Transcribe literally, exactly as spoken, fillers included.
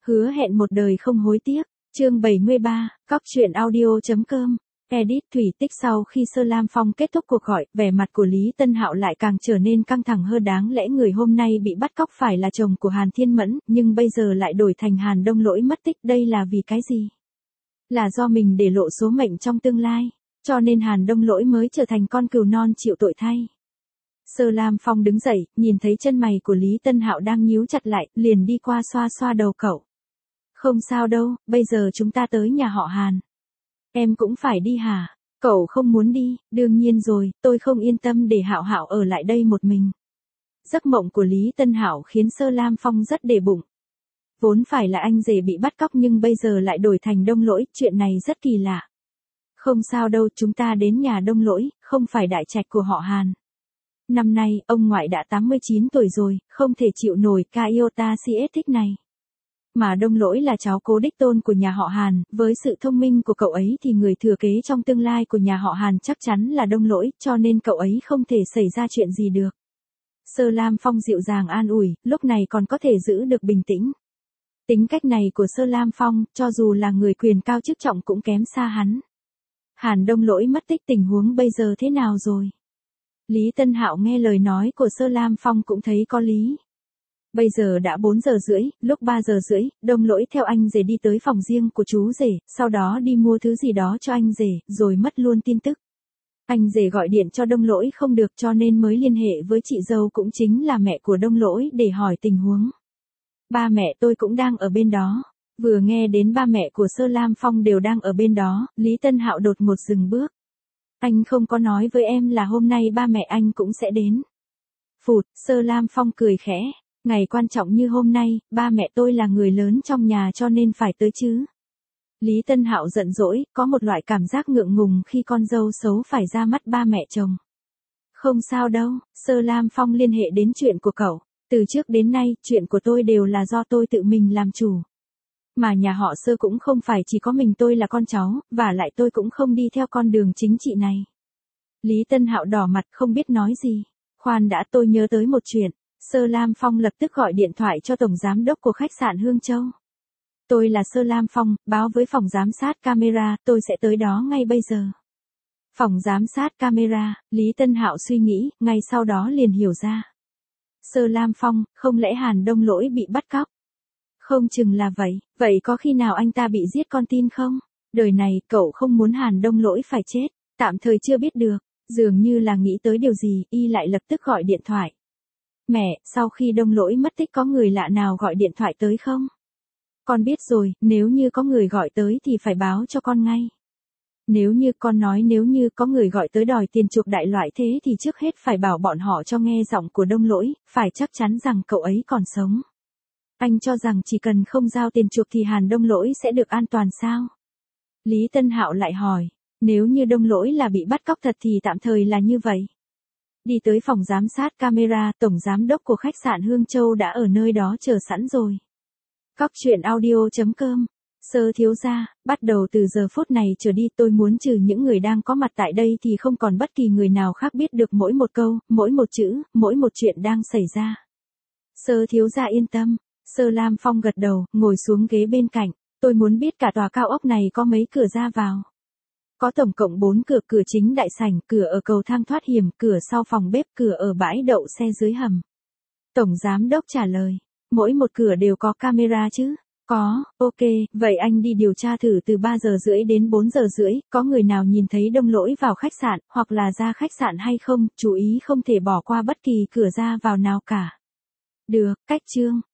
hứa hẹn một đời không hối tiếc. Chương bảy mươi ba, cóc truyện audio chấm com. Edit thủy tích sau khi Sơ Lam Phong kết thúc cuộc gọi, vẻ mặt của Lý Tân Hạo lại càng trở nên căng thẳng hơn. Đáng lẽ người hôm nay bị bắt cóc phải là chồng của Hàn Thiên Mẫn, nhưng bây giờ lại đổi thành Hàn Đông Lỗi mất tích, đây là vì cái gì? Là do mình để lộ số mệnh trong tương lai, cho nên Hàn Đông Lỗi mới trở thành con cừu non chịu tội thay. Sơ Lam Phong đứng dậy, nhìn thấy chân mày của Lý Tân Hạo đang nhíu chặt lại, liền đi qua xoa xoa đầu cậu. Không sao đâu, bây giờ chúng ta tới nhà họ Hàn. Em cũng phải đi hả? Cậu không muốn đi, đương nhiên rồi, tôi không yên tâm để Hạo Hạo ở lại đây một mình. Giấc mộng của Lý Tân Hạo khiến Sơ Lam Phong rất để bụng. Vốn phải là anh rể bị bắt cóc nhưng bây giờ lại đổi thành Đông Lỗi, chuyện này rất kỳ lạ. Không sao đâu, chúng ta đến nhà Đông Lỗi, không phải đại trạch của họ Hàn. Năm nay, ông ngoại đã tám mươi chín tuổi rồi, không thể chịu nổi ca iota siết thích này. Mà Đông Lỗi là cháu cố đích tôn của nhà họ Hàn, với sự thông minh của cậu ấy thì người thừa kế trong tương lai của nhà họ Hàn chắc chắn là Đông Lỗi, cho nên cậu ấy không thể xảy ra chuyện gì được. Sơ Lam Phong dịu dàng an ủi, lúc này còn có thể giữ được bình tĩnh. Tính cách này của Sơ Lam Phong, cho dù là người quyền cao chức trọng cũng kém xa hắn. Hàn Đông Lỗi mất tích, tình huống bây giờ thế nào rồi? Lý Tân Hạo nghe lời nói của Sơ Lam Phong cũng thấy có lý. Bây giờ đã bốn giờ rưỡi, lúc ba giờ rưỡi, Đông Lỗi theo anh rể đi tới phòng riêng của chú rể, sau đó đi mua thứ gì đó cho anh rể, rồi mất luôn tin tức. Anh rể gọi điện cho Đông Lỗi không được cho nên mới liên hệ với chị dâu cũng chính là mẹ của Đông Lỗi để hỏi tình huống. Ba mẹ tôi cũng đang ở bên đó. Vừa nghe đến ba mẹ của Sơ Lam Phong đều đang ở bên đó, Lý Tân Hạo đột ngột dừng bước. Anh không có nói với em là hôm nay ba mẹ anh cũng sẽ đến. Phụt, Sơ Lam Phong cười khẽ. Ngày quan trọng như hôm nay, ba mẹ tôi là người lớn trong nhà cho nên phải tới chứ. Lý Tân Hạo giận dỗi, có một loại cảm giác ngượng ngùng khi con dâu xấu phải ra mắt ba mẹ chồng. Không sao đâu, Sơ Lam Phong liên hệ đến chuyện của cậu. Từ trước đến nay, chuyện của tôi đều là do tôi tự mình làm chủ. Mà nhà họ Sơ cũng không phải chỉ có mình tôi là con cháu, và lại tôi cũng không đi theo con đường chính trị này. Lý Tân Hạo đỏ mặt không biết nói gì. Khoan đã, tôi nhớ tới một chuyện. Sơ Lam Phong lập tức gọi điện thoại cho tổng giám đốc của khách sạn Hương Châu. Tôi là Sơ Lam Phong, báo với phòng giám sát camera, tôi sẽ tới đó ngay bây giờ. Phòng giám sát camera, Lý Tân Hạo suy nghĩ, ngay sau đó liền hiểu ra. Sơ Lam Phong, không lẽ Hàn Đông Lỗi bị bắt cóc? Không chừng là vậy, vậy có khi nào anh ta bị giết con tin không? Đời này, cậu không muốn Hàn Đông Lỗi phải chết, tạm thời chưa biết được. Dường như là nghĩ tới điều gì, y lại lập tức gọi điện thoại. Mẹ, sau khi Đông Lỗi mất tích có người lạ nào gọi điện thoại tới không? Con biết rồi, nếu như có người gọi tới thì phải báo cho con ngay. Nếu như con nói nếu như có người gọi tới đòi tiền chuộc đại loại thế thì trước hết phải bảo bọn họ cho nghe giọng của Đông Lỗi, phải chắc chắn rằng cậu ấy còn sống. Anh cho rằng chỉ cần không giao tiền chuộc thì Hàn Đông Lỗi sẽ được an toàn sao? Lý Tân Hạo lại hỏi, nếu như Đông Lỗi là bị bắt cóc thật thì tạm thời là như vậy. Đi tới phòng giám sát camera, tổng giám đốc của khách sạn Hương Châu đã ở nơi đó chờ sẵn rồi. Cóc truyện audio chấm com. Sơ thiếu gia, bắt đầu từ giờ phút này trở đi tôi muốn trừ những người đang có mặt tại đây thì không còn bất kỳ người nào khác biết được mỗi một câu, mỗi một chữ, mỗi một chuyện đang xảy ra. Sơ thiếu gia yên tâm. Sơ Lam Phong gật đầu, ngồi xuống ghế bên cạnh. Tôi muốn biết cả tòa cao ốc này có mấy cửa ra vào. Có tổng cộng bốn cửa, cửa chính đại sảnh, cửa ở cầu thang thoát hiểm, cửa sau phòng bếp, cửa ở bãi đậu xe dưới hầm. Tổng giám đốc trả lời, mỗi một cửa đều có camera chứ? Có, ok, vậy anh đi điều tra thử từ ba giờ rưỡi đến bốn giờ rưỡi, có người nào nhìn thấy Đông Lỗi vào khách sạn, hoặc là ra khách sạn hay không, chú ý không thể bỏ qua bất kỳ cửa ra vào nào cả. Được, cách chương.